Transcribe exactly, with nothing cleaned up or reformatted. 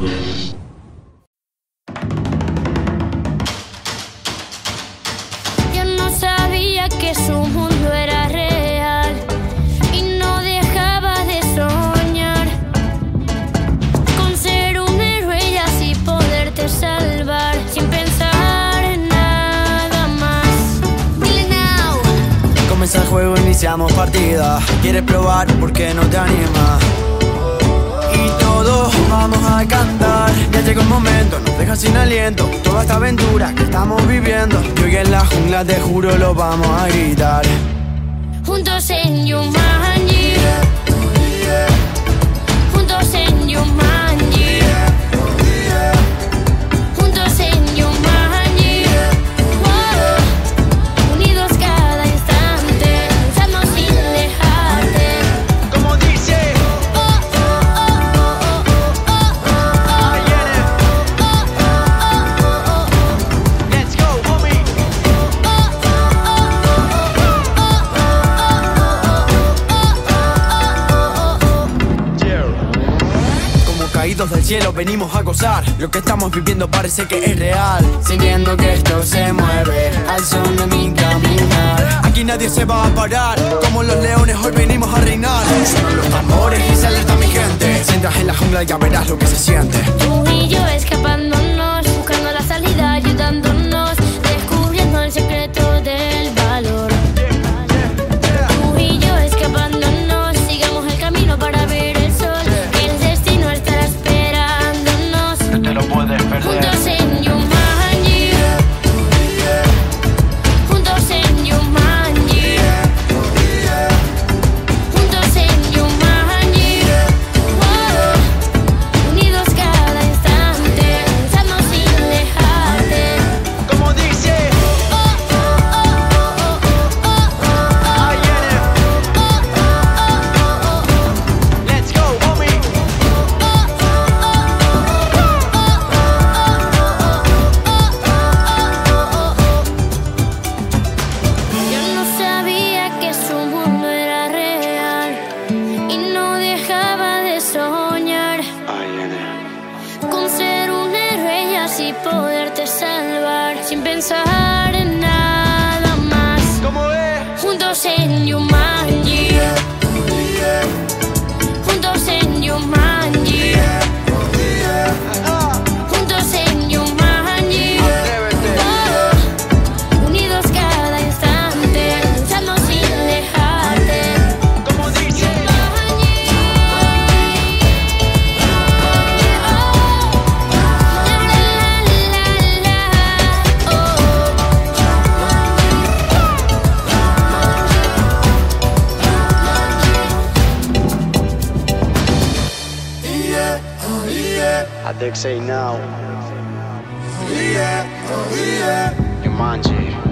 Yo no sabía que su mundo era real y no dejaba de soñar con ser un héroe y así poderte salvar sin pensar en nada más. Dile now. Comienza el juego, iniciamos partida. ¿Quieres probar? ¿Por qué no te animas? Y todos vamos a cantar. Ya llegó el momento, nos deja sin aliento. Toda esta aventura que estamos viviendo, y hoy en la jungla te juro lo vamos a gritar. Juntos en Jumanji, juntos en Jumanji, juntos en Jumanji, wow. Unidos cada instante, pensando sin dejarte. Como dice, Oh, oh, oh, oh, oh, oh, oh, I get it. oh, oh, oh, oh. Let's go, homie. Como caídos del cielo venimos a gozar. Lo que estamos viviendo parece que es real. Sintiendo que esto se mueve al son de mi caminar. Aquí nadie se va a parar. Como los leones hoy venimos a reinar. Suenan los tambores y se alerta mi gente. Si entras en la jungla ya verás lo que se siente. Tú y yo escapándonos, buscando la salida, ayudándonos, descubriendo el secreto del valor. Tú y yo escapándonos, sigamos el camino para ver el sol, que el destino estará esperándonos. No te lo puedes perder. Juntos en Jumanji, juntos en Jumanji, juntos en Jumanji, wow. Unidos cada instante, pensando sin dejarte. Como dice, Oh, oh, oh, oh, oh, oh, I get it. oh, oh, oh, Let's go, homie. Yo no sabía que su mundo era real y no dejaba de soñar con ser un héroe y así poderte salvar sin pensar en nada más. ¿Cómo es? Juntos en Jumanji, juntos en Jumanji, juntos en Jumanji, oh. Unidos cada instante, pensando sin dejarte. Como dice, Jumanji, oh. La, la, la, la, oh. I think say now. Jumanji.